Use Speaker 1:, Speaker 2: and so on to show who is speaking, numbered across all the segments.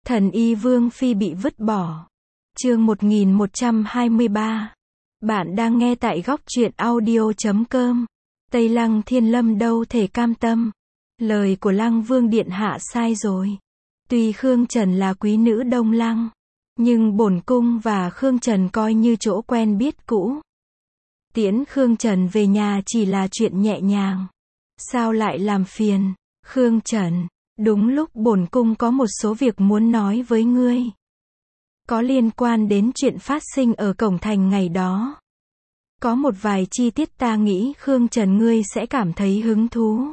Speaker 1: Thần y Vương Phi bị vứt bỏ. Chương 1123. Bạn đang nghe tại góc truyện audio.com. Tây Lăng Thiên Lâm đâu thể cam tâm. Lời của Lăng Vương điện hạ sai rồi. Tuy Khương Trần là quý nữ Đông Lăng, nhưng bổn cung và Khương Trần coi như chỗ quen biết cũ. Tiễn Khương Trần về nhà chỉ là chuyện nhẹ nhàng. Sao lại làm phiền, Khương Trần? Đúng lúc bổn cung có một số việc muốn nói với ngươi. Có liên quan đến chuyện phát sinh ở cổng thành ngày đó. Có một vài chi tiết ta nghĩ Khương Trần ngươi sẽ cảm thấy hứng thú.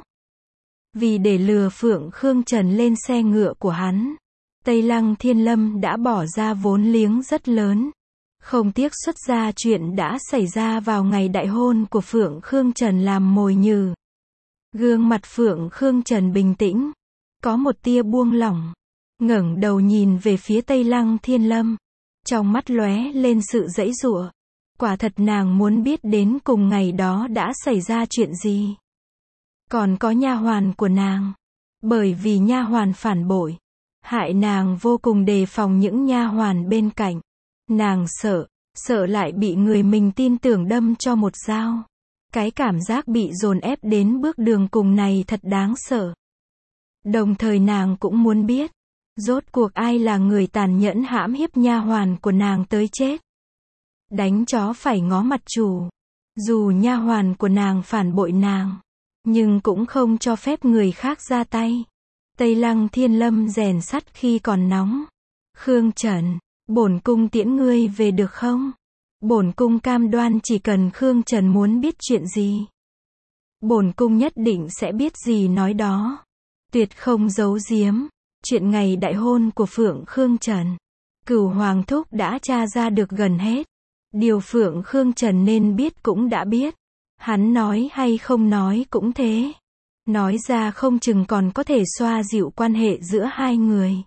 Speaker 1: Vì để lừa Phượng Khương Trần lên xe ngựa của hắn, Tây Lăng Thiên Lâm đã bỏ ra vốn liếng rất lớn. Không tiếc xuất ra chuyện đã xảy ra vào ngày đại hôn của Phượng Khương Trần làm mồi nhử. Gương mặt Phượng Khương Trần bình tĩnh, có một tia buông lỏng, ngẩng đầu nhìn về phía Tây Lăng Thiên Lâm, trong mắt lóe lên sự giãy giụa. Quả thật nàng muốn biết đến cùng ngày đó đã xảy ra chuyện gì. Còn có nha hoàn của nàng, bởi vì nha hoàn phản bội, hại nàng vô cùng đề phòng những nha hoàn bên cạnh. Nàng sợ lại bị người mình tin tưởng đâm cho một dao. Cái cảm giác bị dồn ép đến bước đường cùng này thật đáng sợ. Đồng thời nàng cũng muốn biết, rốt cuộc ai là người tàn nhẫn hãm hiếp nha hoàn của nàng tới chết. Đánh chó phải ngó mặt chủ. Dù nha hoàn của nàng phản bội nàng, nhưng cũng không cho phép người khác ra tay. Tây Lăng Thiên Lâm rèn sắt khi còn nóng. Khương Trần, bổn cung tiễn ngươi về được không? Bổn cung cam đoan chỉ cần Khương Trần muốn biết chuyện gì, bổn cung nhất định sẽ biết gì nói đó. Tuyệt không giấu giếm. Chuyện ngày đại hôn của Phượng Khương Trần, Cửu Hoàng thúc đã tra ra được gần hết. Điều Phượng Khương Trần nên biết cũng đã biết. Hắn nói hay không nói cũng thế. Nói ra không chừng còn có thể xoa dịu quan hệ giữa hai người.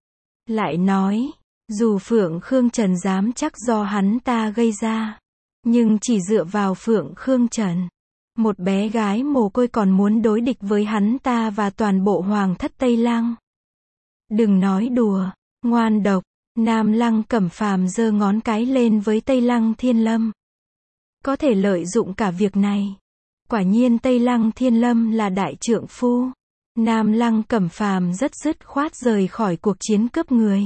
Speaker 1: Lại nói, dù Phượng Khương Trần dám chắc do hắn ta gây ra, nhưng chỉ dựa vào Phượng Khương Trần, một bé gái mồ côi còn muốn đối địch với hắn ta và toàn bộ hoàng thất Tây Lăng. Đừng nói đùa, ngoan độc. Nam Lăng Cẩm Phàm giơ ngón cái lên với Tây Lăng Thiên Lâm. Có thể lợi dụng cả việc này. Quả nhiên Tây Lăng Thiên Lâm là đại trượng phu. Nam Lăng Cẩm Phàm rất dứt khoát rời khỏi cuộc chiến cướp người.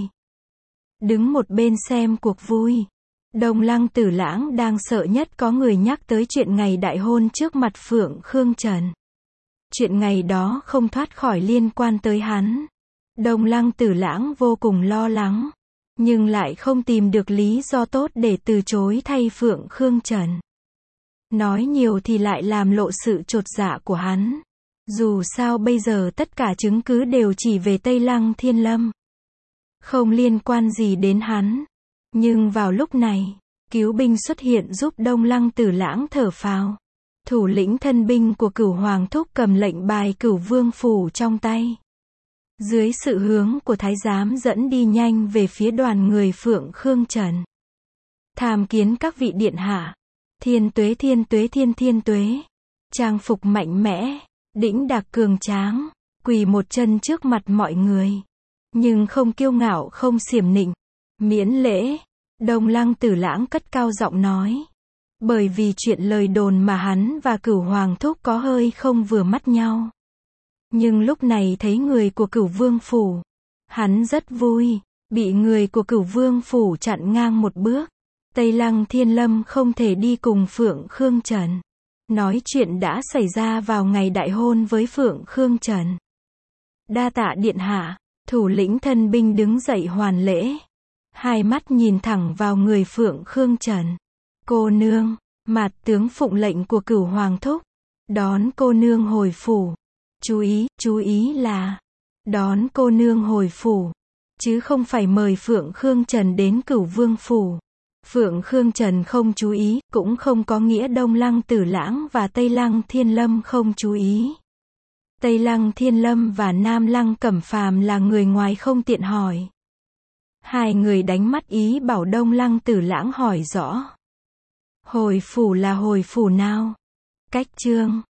Speaker 1: Đứng một bên xem cuộc vui. Đông Lăng Tử Lãng đang sợ nhất có người nhắc tới chuyện ngày đại hôn trước mặt Phượng Khương Trần. Chuyện ngày đó không thoát khỏi liên quan tới hắn. Đông Lăng Tử Lãng vô cùng lo lắng, nhưng lại không tìm được lý do tốt để từ chối thay Phượng Khương Trần. Nói nhiều thì lại làm lộ sự chột dạ của hắn. Dù sao bây giờ tất cả chứng cứ đều chỉ về Tây Lăng Thiên Lâm, không liên quan gì đến hắn. Nhưng vào lúc này, cứu binh xuất hiện giúp Đông Lăng Tử Lãng thở phào. Thủ lĩnh thân binh của Cửu Hoàng thúc cầm lệnh bài Cửu Vương phủ trong tay, dưới sự hướng của thái giám dẫn đi nhanh về phía đoàn người Phượng Khương Trần. Tham kiến các vị điện hạ. Thiên tuế thiên tuế thiên tuế. Trang phục mạnh mẽ, đĩnh đạc cường tráng, quỳ một chân trước mặt mọi người. Nhưng không kiêu ngạo không xiểm nịnh. Miễn lễ. Đông Lăng Tử Lãng cất cao giọng nói. Bởi vì chuyện lời đồn mà hắn và Cửu Hoàng thúc có hơi không vừa mắt nhau. Nhưng lúc này thấy người của Cửu Vương phủ, hắn rất vui. Bị người của Cửu Vương phủ chặn ngang một bước, Tây Lăng Thiên Lâm không thể đi cùng Phượng Khương Trần. Nói chuyện đã xảy ra vào ngày đại hôn với Phượng Khương Trần. Đa tạ điện hạ. Thủ lĩnh thân binh đứng dậy hoàn lễ, hai mắt nhìn thẳng vào người Phượng Khương Trần. Cô nương. Mạt tướng phụng lệnh của Cửu Hoàng thúc, đón cô nương hồi phủ. Chú ý là đón cô nương hồi phủ, chứ không phải mời Phượng Khương Trần đến Cửu Vương phủ. Phượng Khương Trần không chú ý, cũng không có nghĩa Đông Lăng Tử Lãng và Tây Lăng Thiên Lâm không chú ý. Tây Lăng Thiên Lâm và Nam Lăng Cẩm Phàm là người ngoài không tiện hỏi. Hai người đánh mắt ý bảo Đông Lăng Tử Lãng hỏi rõ. Hồi phủ là hồi phủ nào? Cách chương